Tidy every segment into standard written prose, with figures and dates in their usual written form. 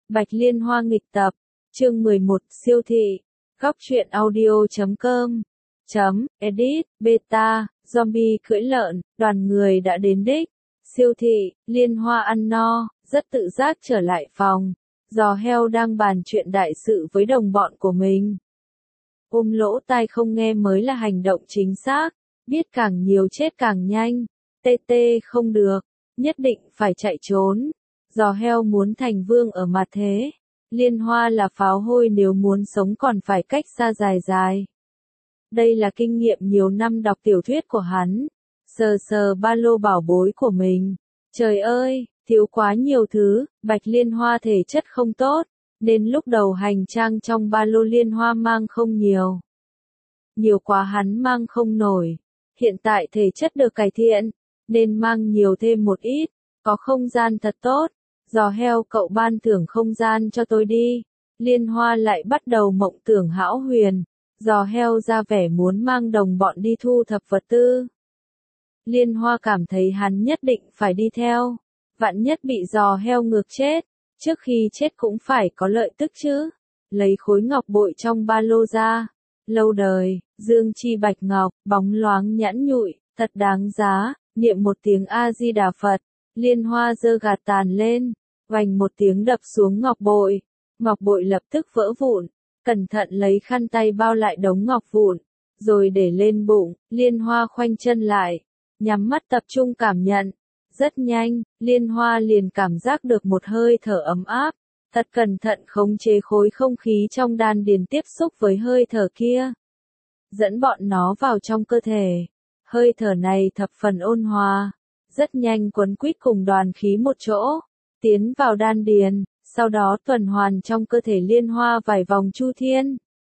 Bạch Liên Hoa nghịch tập, chương 11, siêu thị, góc truyện audio.com, edit, beta, zombie cưỡi lợn, đoàn người đã đến đích, siêu thị, Liên Hoa ăn no, rất tự giác trở lại phòng, giò heo đang bàn chuyện đại sự với đồng bọn của mình. Ôm lỗ tai không nghe mới là hành động chính xác, biết càng nhiều chết càng nhanh, không được, nhất định phải chạy trốn. Giò heo muốn thành vương ở mặt thế, Liên Hoa là pháo hôi nếu muốn sống còn phải cách xa dài dài. Đây là kinh nghiệm nhiều năm đọc tiểu thuyết của hắn, sờ ba lô bảo bối của mình. Trời ơi, thiếu quá nhiều thứ, Bạch Liên Hoa thể chất không tốt, nên lúc đầu hành trang trong ba lô Liên Hoa mang không nhiều. Nhiều quá hắn mang không nổi, hiện tại thể chất được cải thiện, nên mang nhiều thêm một ít, có không gian thật tốt. Giò heo cậu ban thưởng không gian cho tôi đi. Liên Hoa lại bắt đầu mộng tưởng hão huyền. Giò heo ra vẻ muốn mang đồng bọn đi thu thập vật tư. Liên Hoa cảm thấy hắn nhất định phải đi theo. Vạn nhất bị giò heo ngược chết. Trước khi chết cũng phải có lợi tức chứ. Lấy khối ngọc bội trong ba lô ra. Lâu đời, dương chi bạch ngọc, bóng loáng nhẵn nhụi, thật đáng giá. Niệm một tiếng A-di-đà Phật. Liên Hoa giơ gạt tàn lên. Vành một tiếng đập xuống ngọc bội lập tức vỡ vụn, cẩn thận lấy khăn tay bao lại đống ngọc vụn, rồi để lên bụng, Liên Hoa khoanh chân lại, nhắm mắt tập trung cảm nhận. Rất nhanh, Liên Hoa liền cảm giác được một hơi thở ấm áp, thật cẩn thận khống chế khối không khí trong đan điền tiếp xúc với hơi thở kia. Dẫn bọn nó vào trong cơ thể, hơi thở này thập phần ôn hòa, rất nhanh quấn quýt cùng đoàn khí một chỗ. Tiến vào đan điền, sau đó tuần hoàn trong cơ thể Liên Hoa vài vòng chu thiên.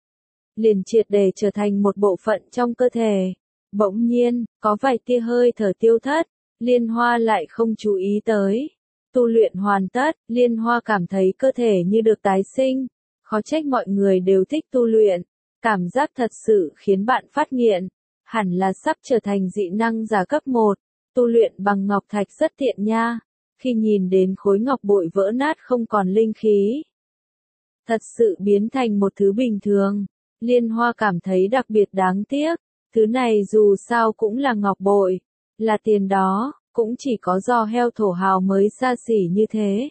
Liền triệt để trở thành một bộ phận trong cơ thể. Bỗng nhiên, có vài tia hơi thở tiêu thất, Liên Hoa lại không chú ý tới. Tu luyện hoàn tất, Liên Hoa cảm thấy cơ thể như được tái sinh. Khó trách mọi người đều thích tu luyện. Cảm giác thật sự khiến bạn phát nghiện. Hẳn là sắp trở thành dị năng giả cấp 1. Tu luyện bằng ngọc thạch rất tiện nha. Khi nhìn đến khối ngọc bội vỡ nát không còn linh khí, thật sự biến thành một thứ bình thường, Liên Hoa cảm thấy đặc biệt đáng tiếc. Thứ này dù sao cũng là ngọc bội, là tiền đó, cũng chỉ có giò heo thổ hào mới xa xỉ như thế.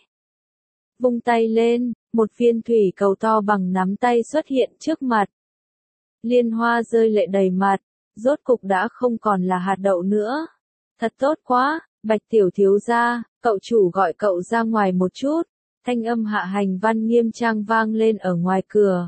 Vung tay lên, một viên thủy cầu to bằng nắm tay xuất hiện trước mặt. Liên Hoa rơi lệ đầy mặt, rốt cục đã không còn là hạt đậu nữa. Thật tốt quá, Bạch tiểu thiếu gia, cậu chủ gọi cậu ra ngoài một chút. Thanh âm Hạ Hành Văn nghiêm trang vang lên ở ngoài cửa.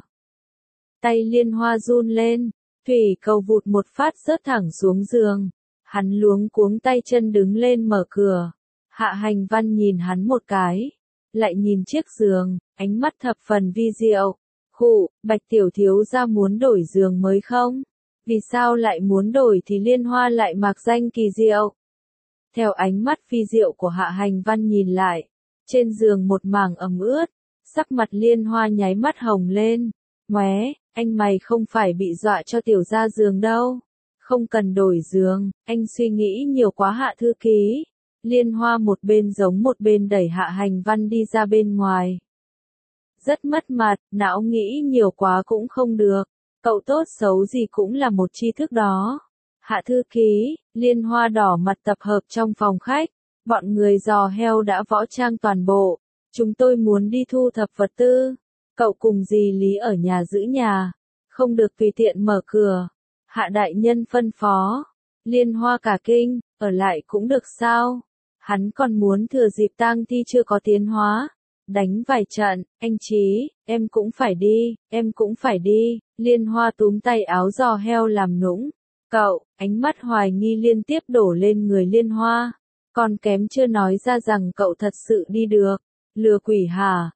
Tay Liên Hoa run lên, thủy cầu vụt một phát rớt thẳng xuống giường. Hắn luống cuống tay chân đứng lên mở cửa. Hạ Hành Văn nhìn hắn một cái, lại nhìn chiếc giường, ánh mắt thập phần vi diệu. Khụ, Bạch tiểu thiếu gia muốn đổi giường mới không? Vì sao lại muốn đổi thì Liên Hoa lại mạc danh kỳ diệu? Theo ánh mắt phi diệu của Hạ Hành Văn nhìn lại, trên giường một mảng ẩm ướt, sắc mặt Liên Hoa nháy mắt hồng lên. Móe, anh mày không phải bị dọa cho tiểu ra giường đâu. Không cần đổi giường, anh suy nghĩ nhiều quá Hạ thư ký. Liên Hoa một bên giống một bên đẩy Hạ Hành Văn đi ra bên ngoài. Rất mất mặt, não nghĩ nhiều quá cũng không được. Cậu tốt xấu gì cũng là một tri thức đó. Hạ thư ký, Liên Hoa đỏ mặt tập hợp trong phòng khách. Bọn người giò heo đã võ trang toàn bộ. Chúng tôi muốn đi thu thập vật tư. Cậu cùng dì Lý ở nhà giữ nhà. Không được tùy tiện mở cửa. Hạ đại nhân phân phó. Liên Hoa cả kinh, ở lại cũng được sao? Hắn còn muốn thừa dịp tang thi chưa có tiến hóa. Đánh vài trận, anh Chí, em cũng phải đi, em cũng phải đi. Liên Hoa túm tay áo giò heo làm nũng. Cậu, ánh mắt hoài nghi liên tiếp đổ lên người Liên Hoa. Còn kém chưa nói ra rằng cậu thật sự đi được. Lừa quỷ hả?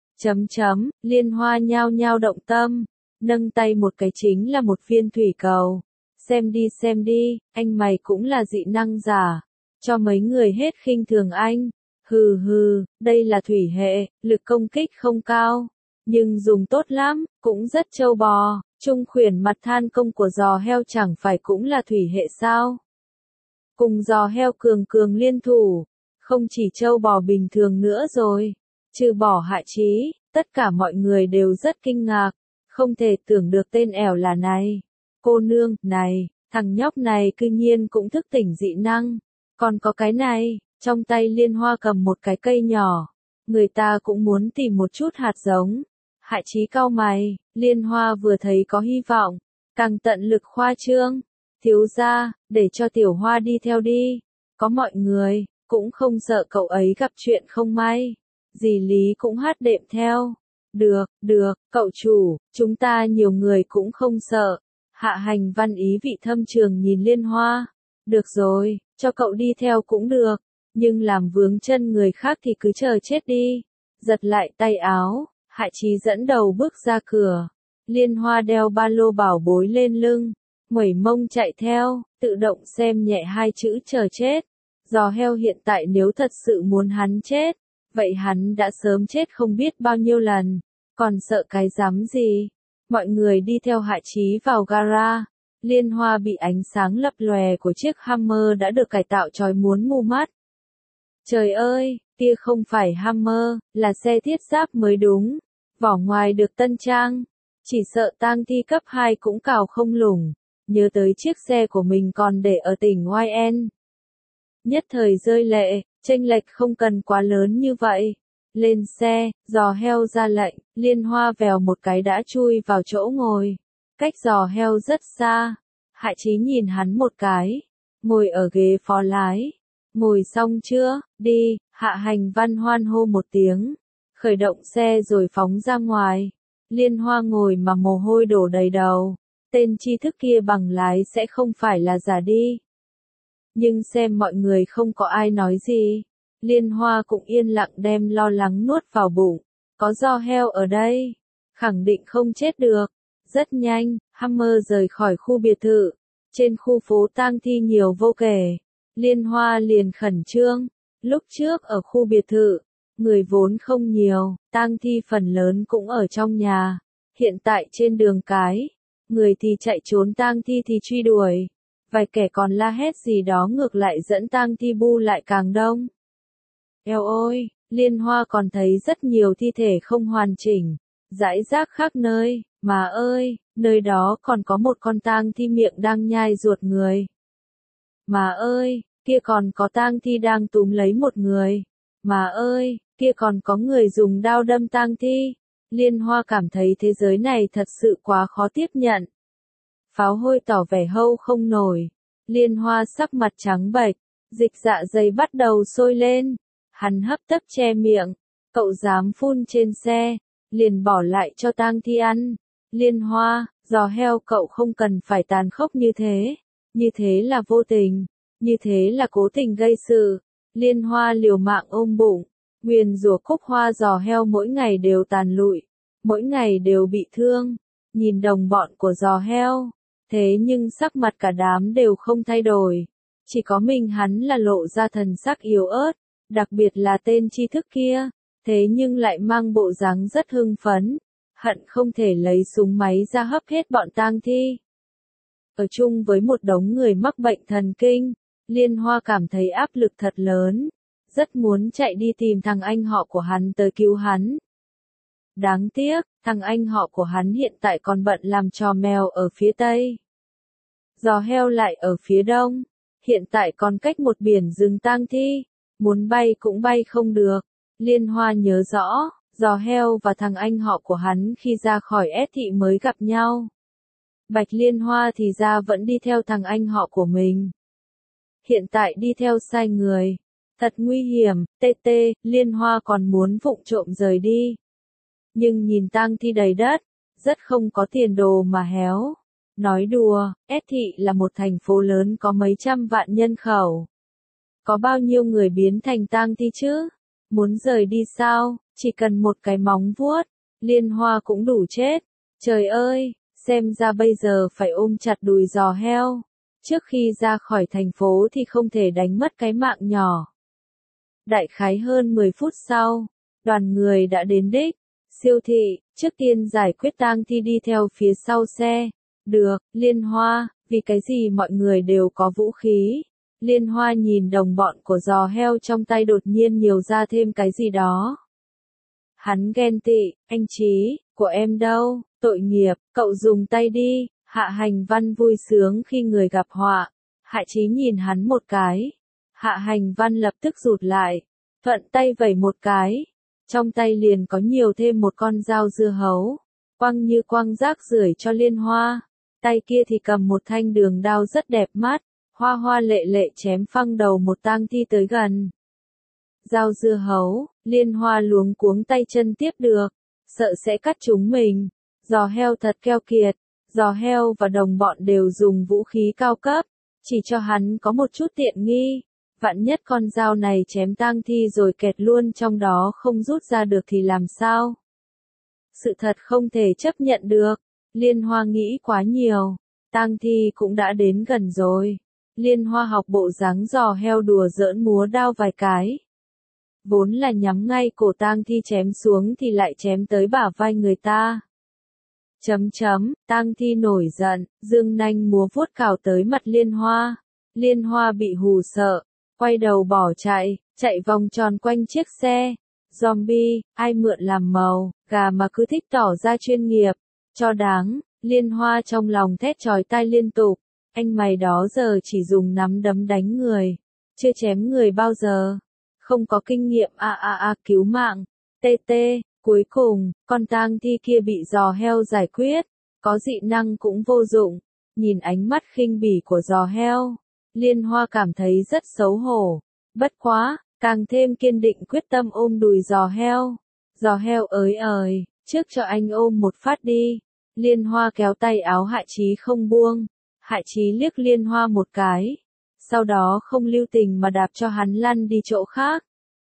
Liên Hoa nhao nhao động tâm. Nâng tay một cái chính là một viên thủy cầu. Xem đi, anh mày cũng là dị năng giả. Cho mấy người hết khinh thường anh. Hừ, đây là thủy hệ, lực công kích không cao. Nhưng dùng tốt lắm, cũng rất trâu bò. Trung khuyển mặt than công của giò heo chẳng phải cũng là thủy hệ sao? Cùng giò heo cường liên thủ, không chỉ trâu bò bình thường nữa rồi. Trừ bỏ Hạ Chí, Tất cả mọi người đều rất kinh ngạc, không thể tưởng được tên ẻo là này. Cô nương, này, thằng nhóc này cư nhiên cũng thức tỉnh dị năng. Còn có cái này, trong tay Liên Hoa cầm một cái cây nhỏ. Người ta cũng muốn tìm một chút hạt giống. Hạ Chí cau mày, Liên Hoa vừa thấy có hy vọng, càng tận lực khoa trương. Thiếu gia, để cho Tiểu Hoa đi theo đi. Có mọi người, cũng không sợ cậu ấy gặp chuyện không may. Dì Lý cũng hát đệm theo. Được, cậu chủ, chúng ta nhiều người cũng không sợ. Hạ Hành Văn ý vị thâm trường nhìn Liên Hoa. Được rồi, cho cậu đi theo cũng được. Nhưng làm vướng chân người khác thì cứ chờ chết đi. Giật lại tay áo, Hạ Chí dẫn đầu bước ra cửa. Liên Hoa đeo ba lô bảo bối lên lưng, nguẩy mông chạy theo, tự động xem nhẹ hai chữ chờ chết. Giò heo hiện tại nếu thật sự muốn hắn chết, vậy hắn đã sớm chết không biết bao nhiêu lần, còn sợ cái rắm gì. Mọi người đi theo Hạ Chí vào gara. Liên Hoa bị ánh sáng lập lòe của chiếc Hammer đã được cải tạo chói muốn ngu mắt. Trời ơi, kia không phải Hammer, là xe thiết giáp mới đúng. Vỏ ngoài được tân trang. Chỉ sợ tang thi cấp 2 cũng cào không lủng. Nhớ tới chiếc xe của mình còn để ở tỉnh YN. Nhất thời rơi lệ, chênh lệch không cần quá lớn như vậy. Lên xe, giò heo ra lệnh, Liên Hoa vèo một cái đã chui vào chỗ ngồi. Cách giò heo rất xa. Hạ Chí nhìn hắn một cái. Ngồi ở ghế phó lái. Ngồi xong chưa, đi, Hạ Hành Văn hoan hô một tiếng. Khởi động xe rồi phóng ra ngoài. Liên Hoa ngồi mà mồ hôi đổ đầy đầu. Tên tri thức kia bằng lái sẽ không phải là giả đi. Nhưng xem mọi người không có ai nói gì. Liên Hoa cũng yên lặng đem lo lắng nuốt vào bụng. Có giò heo ở đây. Khẳng định không chết được. Rất nhanh, Hammer rời khỏi khu biệt thự. Trên khu phố tang thi nhiều vô kể. Liên Hoa liền khẩn trương. Lúc trước ở khu biệt thự, người vốn không nhiều, tang thi phần lớn cũng ở trong nhà. Hiện tại trên đường cái, người thì chạy trốn tang thi thì truy đuổi. Vài kẻ còn la hét gì đó ngược lại dẫn tang thi bu lại càng đông. Eo ôi, Liên Hoa còn thấy rất nhiều thi thể không hoàn chỉnh, rải rác khắp nơi, mà ơi, nơi đó còn có một con tang thi miệng đang nhai ruột người. Mà ơi, kia còn có tang thi đang túm lấy một người. Mà ơi, kia còn có người dùng đao đâm tang thi. Liên Hoa cảm thấy thế giới này thật sự quá khó tiếp nhận. Pháo hôi tỏ vẻ hâu không nổi. Liên Hoa sắc mặt trắng bệch, dịch dạ dày bắt đầu sôi lên. Hắn hấp tấp che miệng. Cậu dám phun trên xe, liền bỏ lại cho tang thi ăn. Liên Hoa, giò heo cậu không cần phải tàn khốc như thế. Như thế là vô tình. Như thế là cố tình gây sự. Liên Hoa liều mạng ôm bụng. Nguyền rủa Cúc Hoa giò heo mỗi ngày đều tàn lụi. Mỗi ngày đều bị thương. Nhìn đồng bọn của giò heo. Thế nhưng sắc mặt cả đám đều không thay đổi. Chỉ có mình hắn là lộ ra thần sắc yếu ớt. Đặc biệt là tên tri thức kia. Thế nhưng lại mang bộ dáng rất hưng phấn. Hận không thể lấy súng máy ra hấp hết bọn tang thi. Ở chung với một đống người mắc bệnh thần kinh. Liên Hoa cảm thấy áp lực thật lớn. Rất muốn chạy đi tìm thằng anh họ của hắn tới cứu hắn. Đáng tiếc, thằng anh họ của hắn hiện tại còn bận làm trò mèo ở phía tây. Giò heo lại ở phía đông. Hiện tại còn cách một biển rừng tang thi. Muốn bay cũng bay không được. Liên Hoa nhớ rõ, giò heo và thằng anh họ của hắn khi ra khỏi S thị mới gặp nhau. Bạch Liên Hoa thì ra vẫn đi theo thằng anh họ của mình. Hiện tại đi theo sai người. Thật nguy hiểm, TT, Liên Hoa còn muốn vụng trộm rời đi. Nhưng nhìn tang thi đầy đất, rất không có tiền đồ mà héo. Nói đùa, S thị là một thành phố lớn có mấy trăm vạn nhân khẩu. Có bao nhiêu người biến thành tang thi chứ? Muốn rời đi sao? Chỉ cần một cái móng vuốt, Liên Hoa cũng đủ chết. Trời ơi, xem ra bây giờ phải ôm chặt đùi giò heo. Trước khi ra khỏi thành phố thì không thể đánh mất cái mạng nhỏ. Đại khái hơn 10 phút sau, đoàn người đã đến đích. Siêu thị, trước tiên giải quyết tang thi đi theo phía sau xe. Được, Liên Hoa, vì cái gì mọi người đều có vũ khí. Liên Hoa nhìn đồng bọn của giò heo trong tay đột nhiên nhiều ra thêm cái gì đó. Hắn ghen tị, anh Chí, của em đâu, tội nghiệp, cậu dùng tay đi. Hạ Hành Văn vui sướng khi người gặp họa. Hạ Chí nhìn hắn một cái. Hạ Hành Văn lập tức rụt lại, thuận tay vẩy một cái. Trong tay liền có nhiều thêm một con dao dưa hấu, quăng như quăng rác rưởi cho Liên Hoa. Tay kia thì cầm một thanh đường đao rất đẹp mắt, hoa hoa lệ lệ chém phăng đầu một tang thi tới gần. Dao dưa hấu, Liên Hoa luống cuống tay chân tiếp được, sợ sẽ cắt chúng mình. Giò heo thật keo kiệt, giò heo và đồng bọn đều dùng vũ khí cao cấp, chỉ cho hắn có một chút tiện nghi. Vạn nhất con dao này chém tang thi rồi kẹt luôn trong đó không rút ra được thì làm sao? Sự thật không thể chấp nhận được. Liên Hoa nghĩ quá nhiều. Tang thi cũng đã đến gần rồi. Liên Hoa học bộ dáng giò heo đùa giỡn múa đao vài cái. Vốn là nhắm ngay cổ tang thi chém xuống thì lại chém tới bả vai người ta. Tang thi nổi giận, dương nanh múa vuốt cào tới mặt Liên Hoa. Liên Hoa bị hù sợ, quay đầu bỏ chạy vòng tròn quanh chiếc xe. Zombie, ai mượn làm màu, gà mà cứ thích tỏ ra chuyên nghiệp, cho đáng. Liên Hoa trong lòng thét chói tai liên tục, anh mày đó giờ chỉ dùng nắm đấm đánh người, chưa chém người bao giờ, không có kinh nghiệm cứu mạng. TT, cuối cùng, con tang thi kia bị giò heo giải quyết, có dị năng cũng vô dụng. Nhìn ánh mắt khinh bỉ của giò heo, Liên Hoa cảm thấy rất xấu hổ, bất quá, càng thêm kiên định quyết tâm ôm đùi giò heo. Giò heo ơi, trước cho anh ôm một phát đi. Liên Hoa kéo tay áo Hạ Chí không buông. Hạ Chí liếc Liên Hoa một cái, sau đó không lưu tình mà đạp cho hắn lăn đi chỗ khác.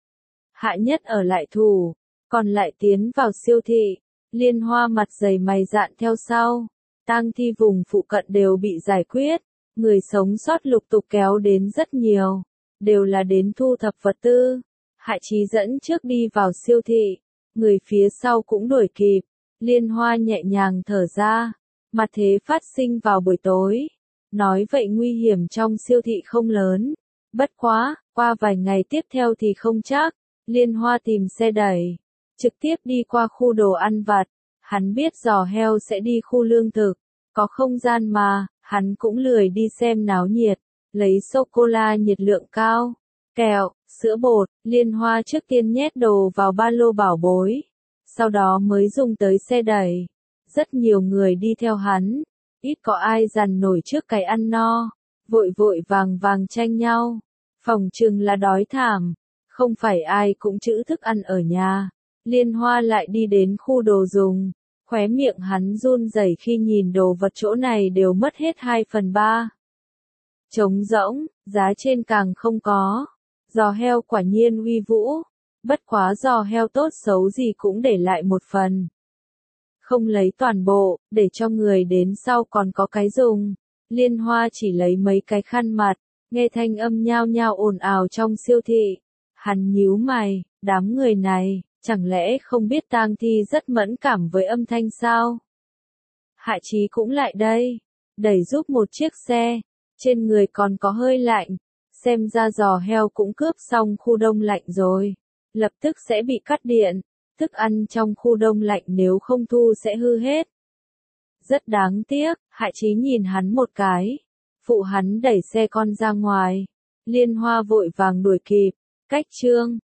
Hạ Nhất ở lại thủ, còn lại tiến vào siêu thị. Liên Hoa mặt dày mày dạn theo sau. Tang thi vùng phụ cận đều bị giải quyết, người sống sót lục tục kéo đến rất nhiều, đều là đến thu thập vật tư. Hạ Chí dẫn trước đi vào siêu thị, người phía sau cũng đuổi kịp. Liên Hoa nhẹ nhàng thở ra, mặt thế phát sinh vào buổi tối. Nói vậy nguy hiểm trong siêu thị không lớn, bất quá, qua vài ngày tiếp theo thì không chắc. Liên Hoa tìm xe đẩy, trực tiếp đi qua khu đồ ăn vặt. Hắn biết giò heo sẽ đi khu lương thực, có không gian mà, hắn cũng lười đi xem náo nhiệt, lấy sô-cô-la nhiệt lượng cao, kẹo, sữa bột. Liên Hoa trước tiên nhét đồ vào ba lô bảo bối, sau đó mới dùng tới xe đẩy. Rất nhiều người đi theo hắn, ít có ai dằn nổi trước cái ăn no, vội vội vàng tranh nhau, phỏng chừng là đói thảm, không phải ai cũng trữ thức ăn ở nhà. Liên Hoa lại đi đến khu đồ dùng, khóe miệng hắn run rẩy khi nhìn đồ vật chỗ này đều mất hết 2/3. Trống rỗng, giá trên càng không có. Giò heo quả nhiên uy vũ, bất quá giò heo tốt xấu gì cũng để lại một phần. Không lấy toàn bộ, để cho người đến sau còn có cái dùng. Liên Hoa chỉ lấy mấy cái khăn mặt, nghe thanh âm nhao nhao ồn ào trong siêu thị. Hắn nhíu mày, đám người này, chẳng lẽ không biết tang thi rất mẫn cảm với âm thanh sao? Hạ Chí cũng lại đây, đẩy giúp một chiếc xe, trên người còn có hơi lạnh, xem ra giò heo cũng cướp xong khu đông lạnh rồi, lập tức sẽ bị cắt điện, thức ăn trong khu đông lạnh nếu không thu sẽ hư hết. Rất đáng tiếc, Hạ Chí nhìn hắn một cái, phụ hắn đẩy xe con ra ngoài. Liên Hoa vội vàng đuổi kịp, cách chương